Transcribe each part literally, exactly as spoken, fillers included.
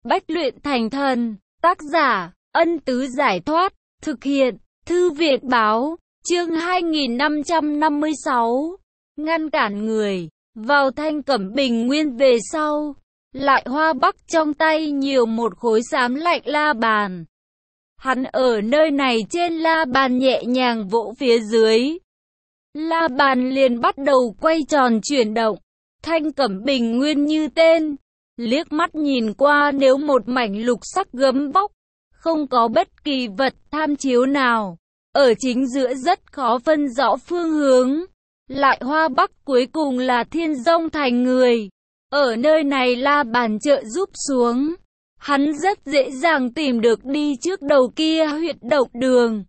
Bách luyện thành thần, tác giả, Ân Tứ Giải Thoát, thực hiện, Thư viện Báo, chương hai nghìn năm trăm năm mươi sáu, ngăn cản người, vào Thanh Cẩm Bình Nguyên về sau, Lại Hoa Bắc trong tay nhiều một khối xám lạnh la bàn. Hắn ở nơi này trên la bàn nhẹ nhàng vỗ phía dưới. La bàn liền bắt đầu quay tròn chuyển động, Thanh Cẩm Bình Nguyên như tên. Liếc mắt nhìn qua nếu một mảnh lục sắc gấm vóc, không có bất kỳ vật tham chiếu nào. Ở chính giữa rất khó phân rõ phương hướng. Lại Hoa Bắc cuối cùng là Thiên Dông Thành người. Ở nơi này la bàn trợ giúp xuống, hắn rất dễ dàng tìm được đi trước đầu kia huyệt động đường.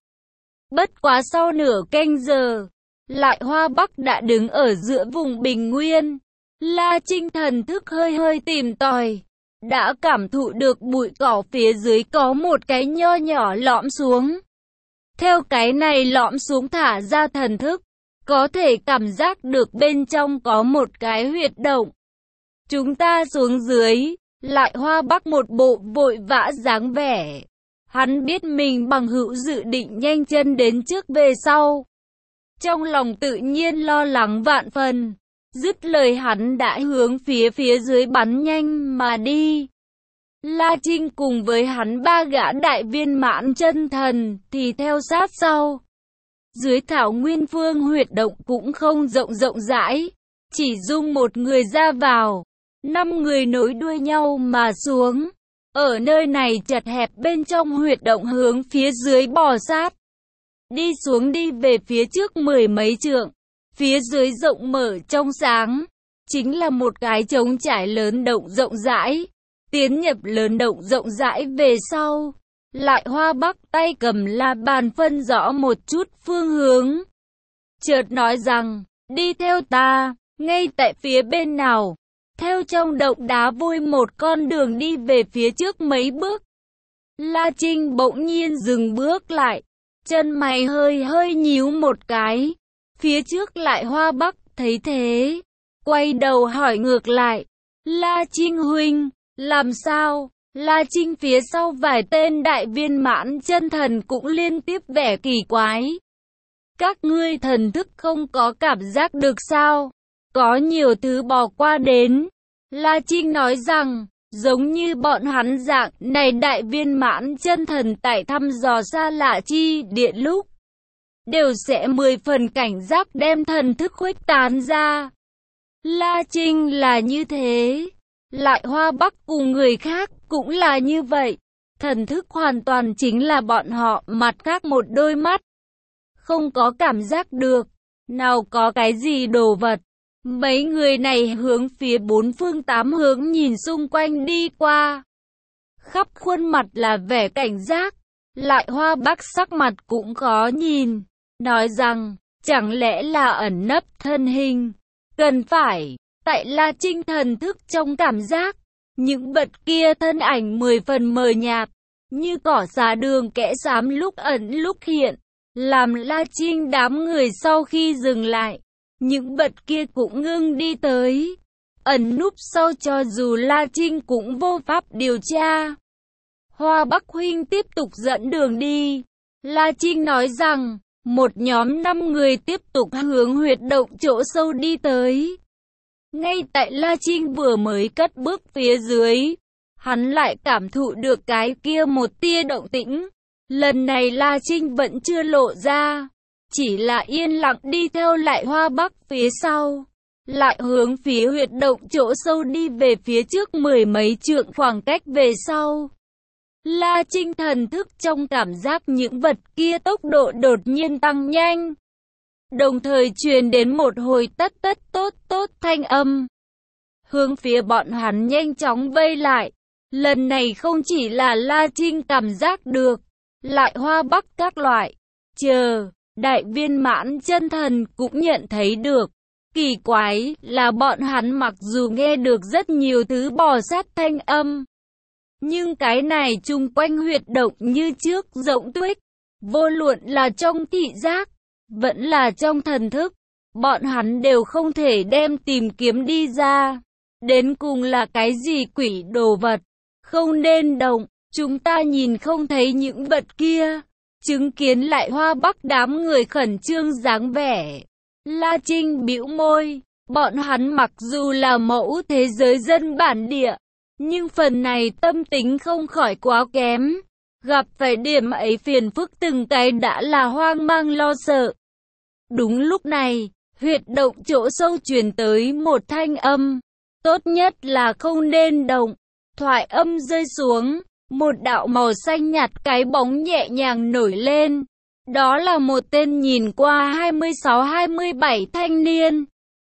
Bất quá sau nửa canh giờ, Lại Hoa Bắc đã đứng ở giữa vùng bình nguyên. La Trinh thần thức hơi hơi tìm tòi, đã cảm thụ được bụi cỏ phía dưới có một cái nho nhỏ lõm xuống. Theo cái này lõm xuống thả ra thần thức, có thể cảm giác được bên trong có một cái huyệt động. Chúng ta xuống dưới, Lại Hoa Bắc một bộ vội vã dáng vẻ. Hắn biết mình bằng hữu dự định nhanh chân đến trước về sau. Trong lòng tự nhiên lo lắng vạn phần. Dứt lời hắn đã hướng phía phía dưới bắn nhanh mà đi. La Trinh cùng với hắn ba gã đại viên mãn chân thần thì theo sát sau. Dưới thảo nguyên phương huyệt động cũng không rộng rộng rãi, chỉ dung một người ra vào, năm người nối đuôi nhau mà xuống. Ở nơi này chật hẹp bên trong huyệt động hướng phía dưới bò sát. Đi xuống đi về phía trước mười mấy trượng. Phía dưới rộng mở trong sáng, chính là một cái trống trải lớn động rộng rãi. Tiến nhập lớn động rộng rãi về sau, Lại Hoa Bắc tay cầm la bàn phân rõ một chút phương hướng. Chợt nói rằng, đi theo ta, ngay tại phía bên nào. Theo trong động đá vôi một con đường đi về phía trước mấy bước. La Trinh bỗng nhiên dừng bước lại, chân mày hơi hơi nhíu một cái. Phía trước Lại Hoa Bắc thấy thế, quay đầu hỏi ngược lại, La Trinh huynh, làm sao? La Trinh phía sau vài tên đại viên mãn chân thần cũng liên tiếp vẻ kỳ quái. Các ngươi thần thức không có cảm giác được sao? Có nhiều thứ bỏ qua đến. La Trinh nói rằng, giống như bọn hắn dạng này đại viên mãn chân thần tại thăm dò xa lạ chi địa lúc, đều sẽ mười phần cảnh giác đem thần thức khuếch tán ra. La Trinh là như thế, Lại Hoa Bắc cùng người khác cũng là như vậy. Thần thức hoàn toàn chính là bọn họ mặt khác một đôi mắt. Không có cảm giác được, nào có cái gì đồ vật. Mấy người này hướng phía bốn phương tám hướng nhìn xung quanh đi qua. Khắp khuôn mặt là vẻ cảnh giác, Lại Hoa Bắc sắc mặt cũng khó nhìn. Nói rằng, chẳng lẽ là ẩn nấp thân hình? Cần phải, tại La Trinh thần thức trong cảm giác, những vật kia thân ảnh mười phần mờ nhạt, như cỏ xà đường kẽ xám lúc ẩn lúc hiện, làm La Trinh đám người sau khi dừng lại, những vật kia cũng ngưng đi tới, ẩn núp sau cho dù La Trinh cũng vô pháp điều tra. Hoa Bắc huynh tiếp tục dẫn đường đi, La Trinh nói rằng. Một nhóm năm người tiếp tục hướng huyệt động chỗ sâu đi tới. Ngay tại La Trinh vừa mới cất bước phía dưới, hắn lại cảm thụ được cái kia một tia động tĩnh. Lần này La Trinh vẫn chưa lộ ra, chỉ là yên lặng đi theo Lại Hoa Bắc phía sau, lại hướng phía huyệt động chỗ sâu đi về phía trước mười mấy trượng khoảng cách về sau. La Trinh thần thức trong cảm giác những vật kia tốc độ đột nhiên tăng nhanh. Đồng thời truyền đến một hồi tất tất tốt tốt thanh âm. Hướng phía bọn hắn nhanh chóng vây lại. Lần này không chỉ là La Trinh cảm giác được, Lại Hoa Bắc các loại. Chờ, đại viên mãn chân thần cũng nhận thấy được. Kỳ quái là bọn hắn mặc dù nghe được rất nhiều thứ bò sát thanh âm. Nhưng cái này chung quanh huyệt động như trước rộng tuếch, vô luận là trong thị giác, vẫn là trong thần thức, bọn hắn đều không thể đem tìm kiếm đi ra. Đến cùng là cái gì quỷ đồ vật, không nên động, chúng ta nhìn không thấy những vật kia. Chứng kiến Lại Hoa Bắc đám người khẩn trương dáng vẻ, La Trinh bĩu môi, bọn hắn mặc dù là mẫu thế giới dân bản địa, nhưng phần này tâm tính không khỏi quá kém. Gặp phải điểm ấy phiền phức từng cái đã là hoang mang lo sợ. Đúng lúc này, huyệt động chỗ sâu truyền tới một thanh âm. Tốt nhất là không nên động. Thoại âm rơi xuống, một đạo màu xanh nhạt cái bóng nhẹ nhàng nổi lên. Đó là một tên nhìn qua hai mươi sáu hai mươi bảy thanh niên.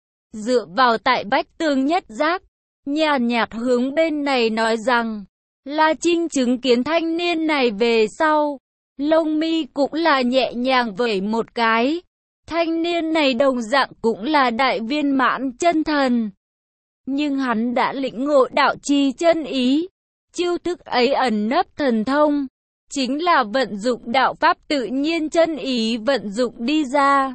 Dựa vào tại vách tường nhất giác, nhàn nhạt hướng bên này nói rằng, La Trinh chứng kiến thanh niên này về sau, lông mi cũng là nhẹ nhàng vẩy một cái. Thanh niên này đồng dạng cũng là đại viên mãn chân thần. Nhưng hắn đã lĩnh ngộ đạo chi chân ý. Chiêu thức ấy ẩn nấp thần thông, chính là vận dụng đạo pháp tự nhiên chân ý vận dụng đi ra.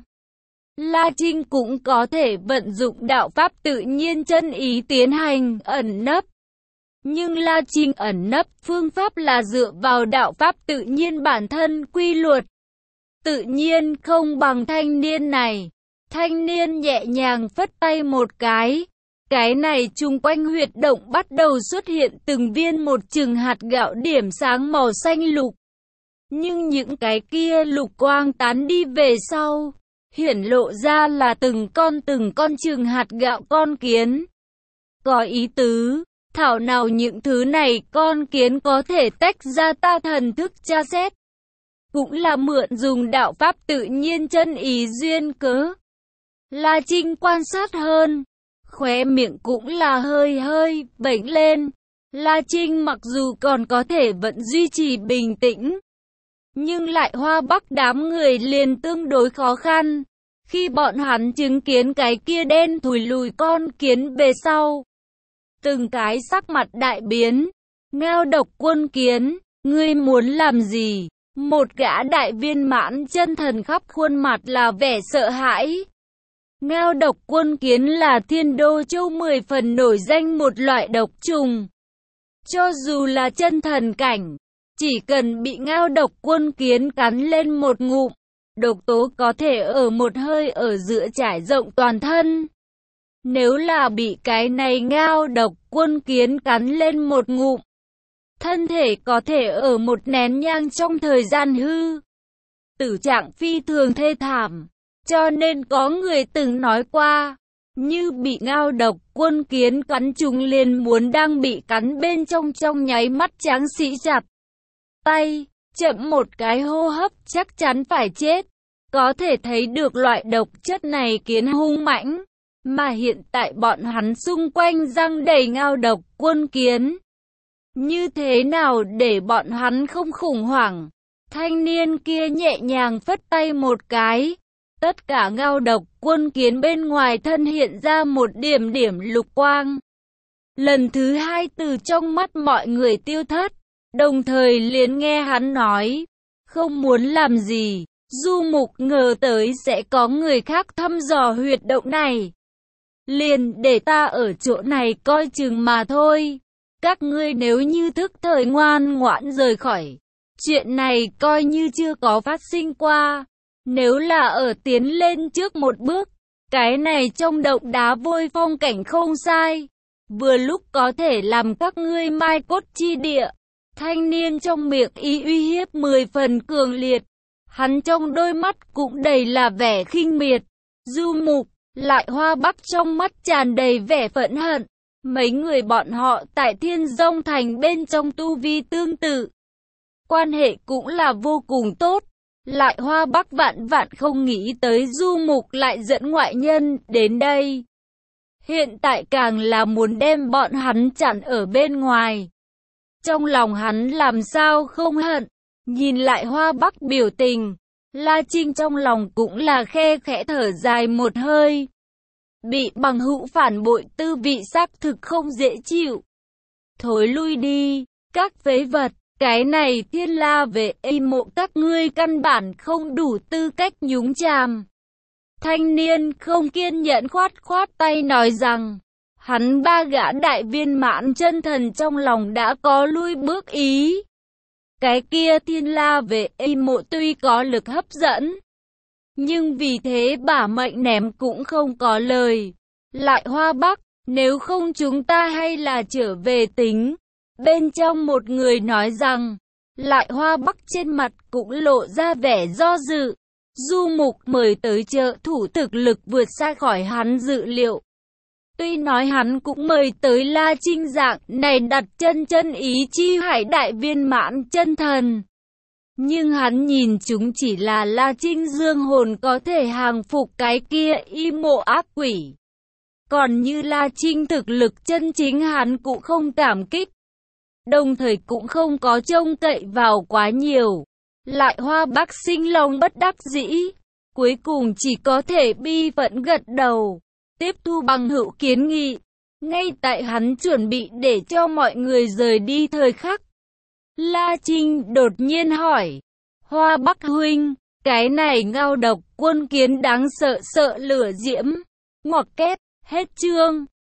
La Trinh cũng có thể vận dụng đạo pháp tự nhiên chân ý tiến hành ẩn nấp. Nhưng La Trinh ẩn nấp phương pháp là dựa vào đạo pháp tự nhiên bản thân quy luật. Tự nhiên không bằng thanh niên này. Thanh niên nhẹ nhàng phất tay một cái. Cái này chung quanh huyệt động bắt đầu xuất hiện từng viên một chừng hạt gạo điểm sáng màu xanh lục. Nhưng những cái kia lục quang tán đi về sau, hiển lộ ra là từng con từng con chừng hạt gạo con kiến. Có ý tứ, thảo nào những thứ này con kiến có thể tách ra ta thần thức tra xét. Cũng là mượn dùng đạo pháp tự nhiên chân ý duyên cớ. La Trinh quan sát hơn, khóe miệng cũng là hơi hơi vểnh lên. La Trinh mặc dù còn có thể vẫn duy trì bình tĩnh, nhưng Lại Hoa Bắc đám người liền tương đối khó khăn. Khi bọn hắn chứng kiến cái kia đen thùi lùi con kiến về sau, từng cái sắc mặt đại biến. Ngao Độc Quân Kiến, ngươi muốn làm gì? Một gã đại viên mãn chân thần khắp khuôn mặt là vẻ sợ hãi. Ngao Độc Quân Kiến là Thiên Đô Châu mười phần nổi danh một loại độc trùng. Cho dù là chân thần cảnh, chỉ cần bị Ngao Độc Quân Kiến cắn lên một ngụm, độc tố có thể ở một hơi ở giữa trải rộng toàn thân. Nếu là bị cái này Ngao Độc Quân Kiến cắn lên một ngụm, thân thể có thể ở một nén nhang trong thời gian hư. Tử trạng phi thường thê thảm, cho nên có người từng nói qua, như bị Ngao Độc Quân Kiến cắn trúng liền muốn đang bị cắn bên trong trong nháy mắt tráng sĩ chặt tay, chậm một cái hô hấp chắc chắn phải chết. Có thể thấy được loại độc chất này kiến hung mãnh, mà hiện tại bọn hắn xung quanh răng đầy Ngao Độc Quân Kiến. Như thế nào để bọn hắn không khủng hoảng? Thanh niên kia nhẹ nhàng phất tay một cái. Tất cả Ngao Độc Quân Kiến bên ngoài thân hiện ra một điểm điểm lục quang. Lần thứ hai từ trong mắt mọi người tiêu thất. Đồng thời liền nghe hắn nói, không muốn làm gì. Du Mục ngờ tới sẽ có người khác thăm dò huyệt động này. Liền để ta ở chỗ này coi chừng mà thôi. Các ngươi nếu như thức thời ngoan ngoãn rời khỏi, chuyện này coi như chưa có phát sinh qua. Nếu là ở tiến lên trước một bước, cái này trong động đá vôi phong cảnh không sai, vừa lúc có thể làm các ngươi mai cốt chi địa. Thanh niên trong miệng ý uy hiếp mười phần cường liệt, hắn trong đôi mắt cũng đầy là vẻ khinh miệt. Du Mục, Lại Hoa Bắc trong mắt tràn đầy vẻ phẫn hận. Mấy người bọn họ tại Thiên Dông Thành bên trong tu vi tương tự, quan hệ cũng là vô cùng tốt. Lại Hoa Bắc vạn vạn không nghĩ tới Du Mục lại dẫn ngoại nhân đến đây. Hiện tại càng là muốn đem bọn hắn chặn ở bên ngoài. Trong lòng hắn làm sao không hận. Nhìn Lại Hoa Bắc biểu tình, La Trinh trong lòng cũng là khe khẽ thở dài một hơi. Bị bằng hữu phản bội tư vị xác thực không dễ chịu. Thối lui đi, các phế vật, cái này Thiên La về y mộ các ngươi căn bản không đủ tư cách nhúng chàm. Thanh niên không kiên nhẫn khoát khoát tay nói rằng, hắn ba gã đại viên mãn chân thần trong lòng đã có lui bước ý. Cái kia thiên la về y mộ tuy có lực hấp dẫn, nhưng vì thế bả mệnh ném cũng không có lời. Lại Hoa Bắc, nếu không chúng ta hay là trở về tính. Bên trong một người nói rằng, Lại Hoa Bắc trên mặt cũng lộ ra vẻ do dự. Du Mục mời tới trợ thủ thực lực vượt xa khỏi hắn dự liệu. Tuy nói hắn cũng mời tới La Trinh dạng này đặt chân chân ý chi hải đại viên mãn chân thần. Nhưng hắn nhìn chúng chỉ là La Trinh dương hồn có thể hàng phục cái kia y mộ ác quỷ. Còn như La Trinh thực lực chân chính hắn cũng không cảm kích. Đồng thời cũng không có trông cậy vào quá nhiều. Lại Hoa Bắc sinh lòng bất đắc dĩ. Cuối cùng chỉ có thể bi phẫn gật đầu. Tiếp thu bằng hữu kiến nghị. Ngay tại hắn chuẩn bị để cho mọi người rời đi thời khắc, La Trinh đột nhiên hỏi, Hoa Bắc huynh, cái này ngao độc quân kiến đáng sợ sợ lửa diễm. Ngoặc kép, hết chương.